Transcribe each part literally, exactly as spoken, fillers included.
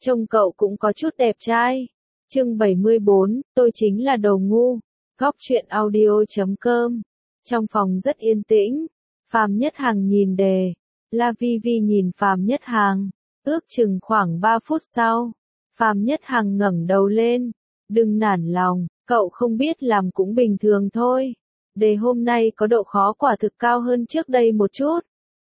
Trông cậu cũng có chút đẹp trai. Chương bảy mươi bốn, tôi chính là đồ ngu. Góc truyện audio chấm com. Trong phòng rất yên tĩnh, Phàm Nhất Hằng nhìn đề. La Vi Vi nhìn Phàm Nhất Hằng. Ước chừng khoảng ba phút sau, Phàm Nhất Hằng ngẩng đầu lên. Đừng nản lòng, cậu không biết làm cũng bình thường thôi. Đề hôm nay có độ khó quả thực cao hơn trước đây một chút.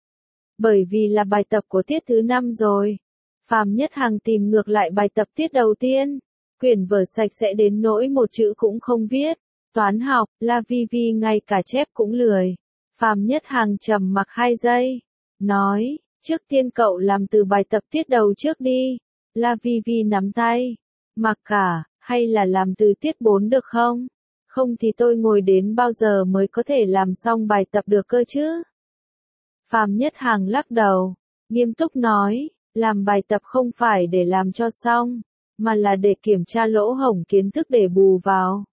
Bởi vì là bài tập của tiết thứ năm rồi. Phàm Nhất Hằng tìm ngược lại bài tập tiết đầu tiên. Quyển vở sạch sẽ đến nỗi một chữ cũng không viết. Toán học, La Vi Vi ngay cả chép cũng lười. Phàm Nhất Hằng trầm mặc hai giây. Nói, trước tiên cậu làm từ bài tập tiết đầu trước đi. La Vi Vi nắm tay. Mặc cả, hay là làm từ tiết bốn được không? Không thì tôi ngồi đến bao giờ mới có thể làm xong bài tập được cơ chứ? Phàm Nhất Hằng lắc đầu, nghiêm túc nói, làm bài tập không phải để làm cho xong, mà là để kiểm tra lỗ hổng kiến thức để bù vào.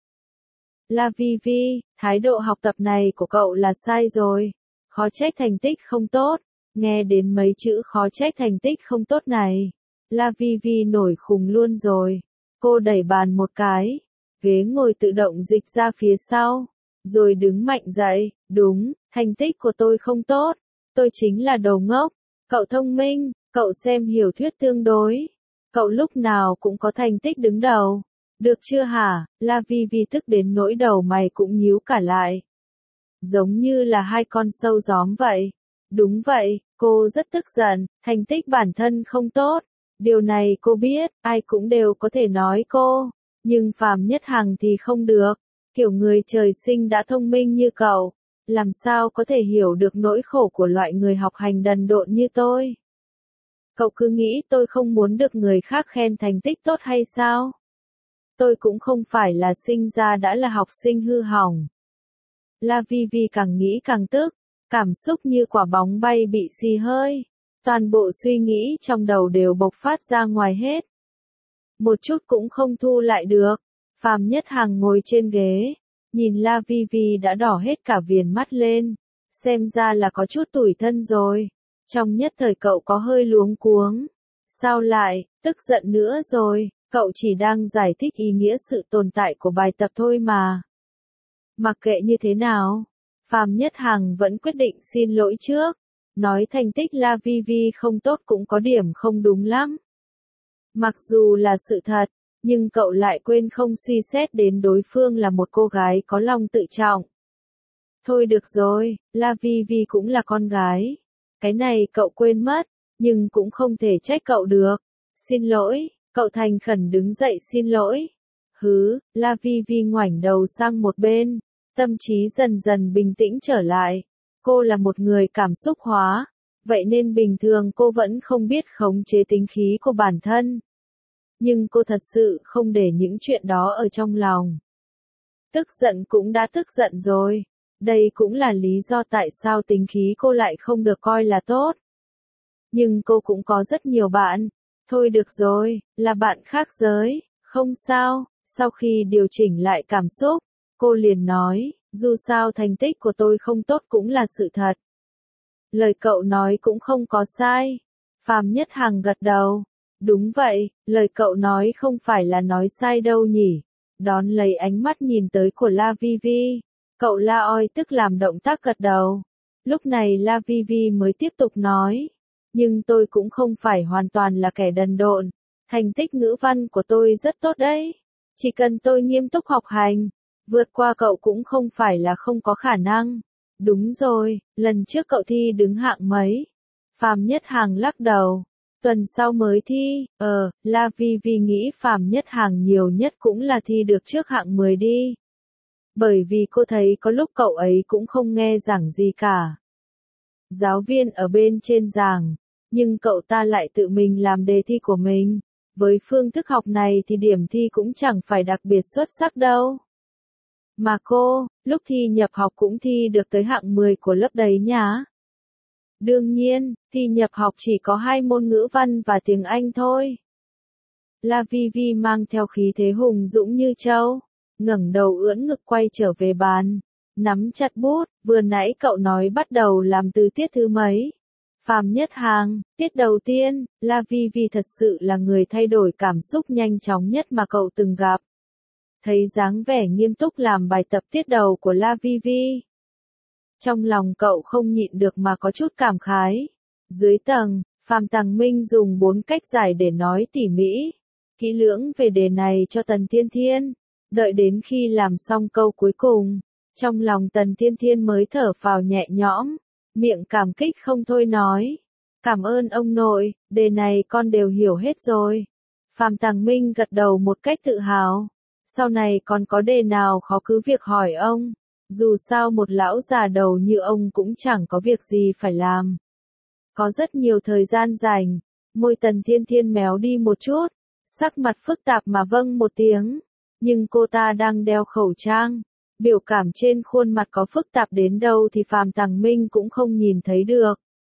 La Vi Vi, thái độ học tập này của cậu là sai rồi. Khó trách thành tích không tốt. Nghe đến mấy chữ khó trách thành tích không tốt này, La Vi Vi nổi khùng luôn rồi. Cô đẩy bàn một cái, ghế ngồi tự động dịch ra phía sau, rồi đứng mạnh dậy. Đúng, thành tích của tôi không tốt. Tôi chính là đồ ngốc. Cậu thông minh, cậu xem hiểu thuyết tương đối. Cậu lúc nào cũng có thành tích đứng đầu. Được chưa hả? La Vi Vi tức đến nỗi đầu mày cũng nhíu cả lại. Giống như là hai con sâu gióm vậy. Đúng vậy, cô rất tức giận, thành tích bản thân không tốt. Điều này cô biết, ai cũng đều có thể nói cô. Nhưng Phàm Nhất Hằng thì không được. Kiểu người trời sinh đã thông minh như cậu, làm sao có thể hiểu được nỗi khổ của loại người học hành đần độn như tôi. Cậu cứ nghĩ tôi không muốn được người khác khen thành tích tốt hay sao? Tôi cũng không phải là sinh ra đã là học sinh hư hỏng. La Vi Vi càng nghĩ càng tức, cảm xúc như quả bóng bay bị xì hơi. Toàn bộ suy nghĩ trong đầu đều bộc phát ra ngoài hết. Một chút cũng không thu lại được. Phàm Nhất Hằng ngồi trên ghế, nhìn La Vi Vi đã đỏ hết cả viền mắt lên. Xem ra là có chút tủi thân rồi. Trong nhất thời cậu có hơi luống cuống. Sao lại, tức giận nữa rồi, cậu chỉ đang giải thích ý nghĩa sự tồn tại của bài tập thôi mà. Mặc kệ như thế nào, Phàm Nhất Hằng vẫn quyết định xin lỗi trước. Nói thành tích La Vi Vi không tốt cũng có điểm không đúng lắm. Mặc dù là sự thật, nhưng cậu lại quên không suy xét đến đối phương là một cô gái có lòng tự trọng. Thôi được rồi, La Vi Vi cũng là con gái. Cái này cậu quên mất, nhưng cũng không thể trách cậu được. Xin lỗi, cậu thành khẩn đứng dậy xin lỗi. Hứ, La Vi Vi ngoảnh đầu sang một bên, tâm trí dần dần bình tĩnh trở lại. Cô là một người cảm xúc hóa, vậy nên bình thường cô vẫn không biết khống chế tính khí của bản thân. Nhưng cô thật sự không để những chuyện đó ở trong lòng. Tức giận cũng đã tức giận rồi. Đây cũng là lý do tại sao tính khí cô lại không được coi là tốt. Nhưng cô cũng có rất nhiều bạn. Thôi được rồi, là bạn khác giới, không sao. Sau khi điều chỉnh lại cảm xúc, cô liền nói, dù sao thành tích của tôi không tốt cũng là sự thật. Lời cậu nói cũng không có sai. Phàm Nhất Hằng gật đầu. Đúng vậy, lời cậu nói không phải là nói sai đâu nhỉ. Đón lấy ánh mắt nhìn tới của La Vi Vi. Cậu la oi tức làm động tác gật đầu. Lúc này La Vi Vi mới tiếp tục nói. Nhưng tôi cũng không phải hoàn toàn là kẻ đần độn. Thành tích ngữ văn của tôi rất tốt đấy. Chỉ cần tôi nghiêm túc học hành, vượt qua cậu cũng không phải là không có khả năng. Đúng rồi, lần trước cậu thi đứng hạng mấy? Phàm Nhất Hằng lắc đầu. Tuần sau mới thi, ờ, La Vi Vi nghĩ Phàm Nhất Hằng nhiều nhất cũng là thi được trước hạng mười đi. Bởi vì cô thấy có lúc cậu ấy cũng không nghe giảng gì cả. Giáo viên ở bên trên giảng, nhưng cậu ta lại tự mình làm đề thi của mình. Với phương thức học này thì điểm thi cũng chẳng phải đặc biệt xuất sắc đâu. Mà cô, lúc thi nhập học cũng thi được tới hạng mười của lớp đấy nhá. Đương nhiên, thi nhập học chỉ có hai môn ngữ văn và tiếng Anh thôi. La Vi Vi mang theo khí thế hùng dũng như trâu, ngẩng đầu ưỡn ngực quay trở về bàn, nắm chặt bút, vừa nãy cậu nói bắt đầu làm từ tiết thứ mấy? Phạm Nhất Hàng, tiết đầu tiên, La Vi Vi thật sự là người thay đổi cảm xúc nhanh chóng nhất mà cậu từng gặp. Thấy dáng vẻ nghiêm túc làm bài tập tiết đầu của La Vi Vi. Trong lòng cậu không nhịn được mà có chút cảm khái. Dưới tầng, Phạm Tằng Minh dùng bốn cách giải để nói tỉ mỉ, kỹ lưỡng về đề này cho Tần Thiên Thiên. Đợi đến khi làm xong câu cuối cùng, trong lòng Tần Thiên Thiên mới thở phào nhẹ nhõm, miệng cảm kích không thôi nói. Cảm ơn ông nội, đề này con đều hiểu hết rồi. Phạm Tằng Minh gật đầu một cách tự hào. Sau này còn có đề nào khó cứ việc hỏi ông. Dù sao một lão già đầu như ông cũng chẳng có việc gì phải làm. Có rất nhiều thời gian rảnh, môi Tần Thiên Thiên méo đi một chút, sắc mặt phức tạp mà vâng một tiếng. Nhưng cô ta đang đeo khẩu trang, biểu cảm trên khuôn mặt có phức tạp đến đâu thì Phạm Tằng Minh cũng không nhìn thấy được.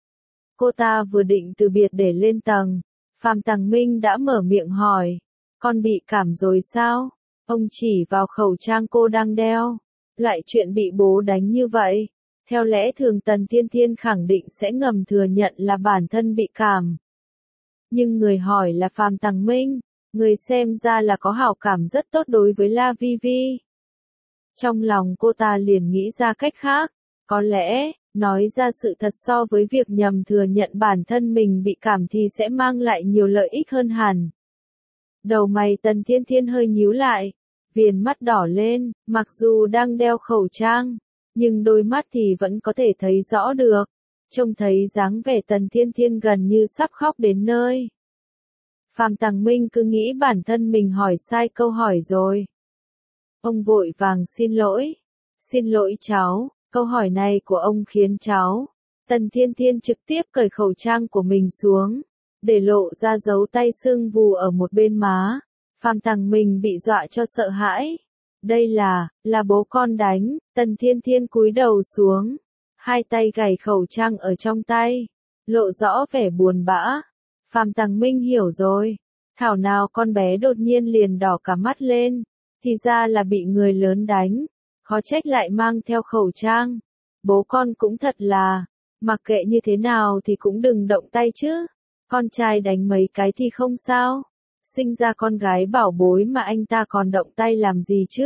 Cô ta vừa định từ biệt để lên tầng, Phạm Tằng Minh đã mở miệng hỏi, con bị cảm rồi sao? Ông chỉ vào khẩu trang cô đang đeo, lại chuyện bị bố đánh như vậy. Theo lẽ thường Tần Thiên Thiên khẳng định sẽ ngầm thừa nhận là bản thân bị cảm. Nhưng người hỏi là Phạm Tằng Minh, người xem ra là có hảo cảm rất tốt đối với La Vi Vi. Trong lòng cô ta liền nghĩ ra cách khác, có lẽ, nói ra sự thật so với việc nhầm thừa nhận bản thân mình bị cảm thì sẽ mang lại nhiều lợi ích hơn hẳn. Đầu mày Tần Thiên Thiên hơi nhíu lại, viền mắt đỏ lên, mặc dù đang đeo khẩu trang, nhưng đôi mắt thì vẫn có thể thấy rõ được, trông thấy dáng vẻ Tần Thiên Thiên gần như sắp khóc đến nơi. Phạm Tằng Minh cứ nghĩ bản thân mình hỏi sai câu hỏi rồi. Ông vội vàng xin lỗi. Xin lỗi cháu, câu hỏi này của ông khiến cháu. Tần Thiên Thiên trực tiếp cởi khẩu trang của mình xuống, để lộ ra dấu tay sưng vù ở một bên má. Phạm Tằng Minh bị dọa cho sợ hãi. Đây là, là bố con đánh. Tần Thiên Thiên cúi đầu xuống, hai tay gảy khẩu trang ở trong tay, lộ rõ vẻ buồn bã. Phạm Tằng Minh hiểu rồi, thảo nào con bé đột nhiên liền đỏ cả mắt lên, thì ra là bị người lớn đánh, khó trách lại mang theo khẩu trang. Bố con cũng thật là, mặc kệ như thế nào thì cũng đừng động tay chứ, con trai đánh mấy cái thì không sao, sinh ra con gái bảo bối mà anh ta còn động tay làm gì chứ?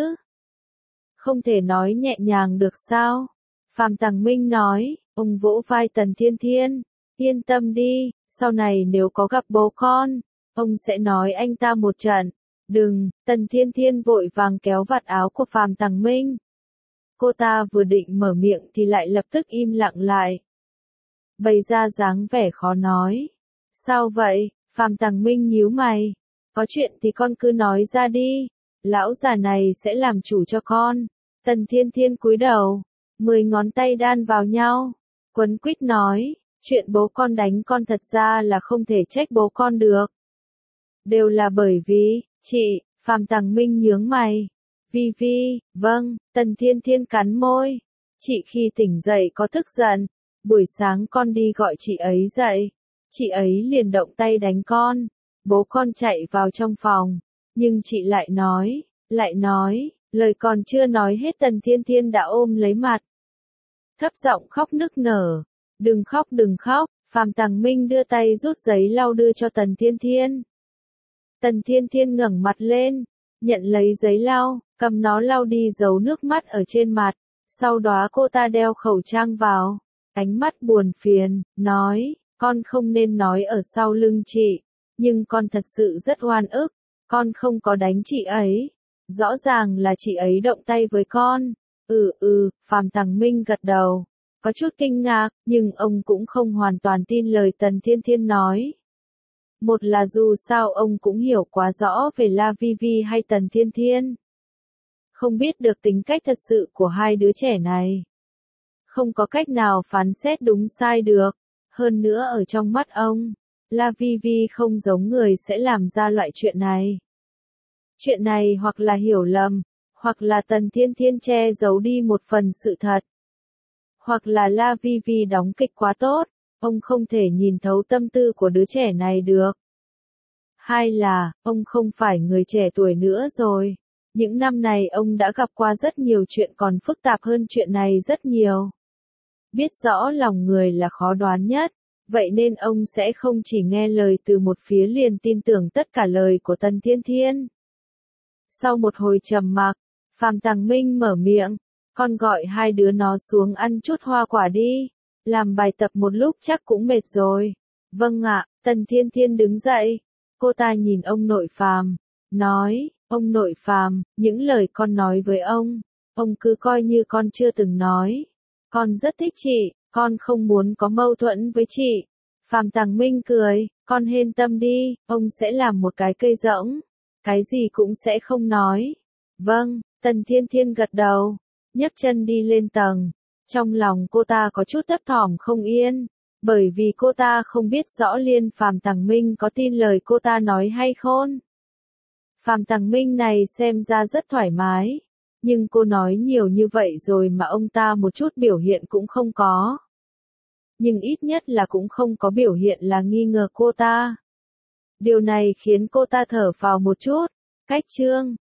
Không thể nói nhẹ nhàng được sao? Phạm Tằng Minh nói, ông vỗ vai Tần Thiên Thiên, yên tâm đi, sau này nếu có gặp bố con, ông sẽ nói anh ta một trận. Đừng, Tần Thiên Thiên vội vàng kéo vạt áo của Phạm Tằng Minh. Cô ta vừa định mở miệng thì lại lập tức im lặng lại. Bày ra dáng vẻ khó nói. Sao vậy? Phạm Tằng Minh nhíu mày. Có chuyện thì con cứ nói ra đi. Lão già này sẽ làm chủ cho con. Tần Thiên Thiên cúi đầu, mười ngón tay đan vào nhau, quấn quýt nói, chuyện bố con đánh con thật ra là không thể trách bố con được. Đều là bởi vì, chị, Phạm Tằng Minh nhướng mày. Vi Vi, vâng, Tần Thiên Thiên cắn môi. Chị khi tỉnh dậy có tức giận, buổi sáng con đi gọi chị ấy dậy, chị ấy liền động tay đánh con. Bố con chạy vào trong phòng, nhưng chị lại nói, lại nói, lời còn chưa nói hết Tần Thiên Thiên đã ôm lấy mặt. Thấp giọng khóc nức nở. Đừng khóc đừng khóc, Phạm Tằng Minh đưa tay rút giấy lau đưa cho Tần Thiên Thiên. Tần Thiên Thiên ngẩng mặt lên, nhận lấy giấy lau, cầm nó lau đi dấu nước mắt ở trên mặt. Sau đó cô ta đeo khẩu trang vào, ánh mắt buồn phiền, nói, con không nên nói ở sau lưng chị, nhưng con thật sự rất oan ức, con không có đánh chị ấy. Rõ ràng là chị ấy động tay với con. Ừ ừ, Phạm Tằng Minh gật đầu, có chút kinh ngạc, nhưng ông cũng không hoàn toàn tin lời Tần Thiên Thiên nói. Một là dù sao ông cũng hiểu quá rõ về La Vi Vi hay Tần Thiên Thiên. Không biết được tính cách thật sự của hai đứa trẻ này. Không có cách nào phán xét đúng sai được. Hơn nữa ở trong mắt ông, La Vi Vi không giống người sẽ làm ra loại chuyện này. Chuyện này hoặc là hiểu lầm, hoặc là Tần Thiên Thiên che giấu đi một phần sự thật. Hoặc là La Vi Vi đóng kịch quá tốt, ông không thể nhìn thấu tâm tư của đứa trẻ này được. Hai là, ông không phải người trẻ tuổi nữa rồi. Những năm này ông đã gặp qua rất nhiều chuyện còn phức tạp hơn chuyện này rất nhiều. Biết rõ lòng người là khó đoán nhất, Vậy nên ông sẽ không chỉ nghe lời từ một phía liền tin tưởng tất cả lời của Tần Thiên Thiên. Sau một hồi trầm mặc, Phạm Tàng Minh mở miệng, con gọi hai đứa nó xuống ăn chút hoa quả đi, làm bài tập một lúc chắc cũng mệt rồi. Vâng ạ, Tần Thiên Thiên đứng dậy, cô ta nhìn ông nội Phạm, nói, ông nội Phạm, những lời con nói với ông, ông cứ coi như con chưa từng nói. Con rất thích chị, con không muốn có mâu thuẫn với chị. Phạm Tàng Minh cười, con yên tâm đi, ông sẽ làm một cái cây rỗng, cái gì cũng sẽ không nói. Vâng, Tần Thiên Thiên gật đầu, nhấc chân đi lên tầng. Trong lòng cô ta có chút thấp thỏm không yên, bởi vì cô ta không biết rõ Liên Phạm Tàng Minh có tin lời cô ta nói hay không. Phạm Tàng Minh này xem ra rất thoải mái, nhưng cô nói nhiều như vậy rồi mà ông ta một chút biểu hiện cũng không có. Nhưng ít nhất là cũng không có biểu hiện là nghi ngờ cô ta. Điều này khiến cô ta thở phào một chút. Cách chương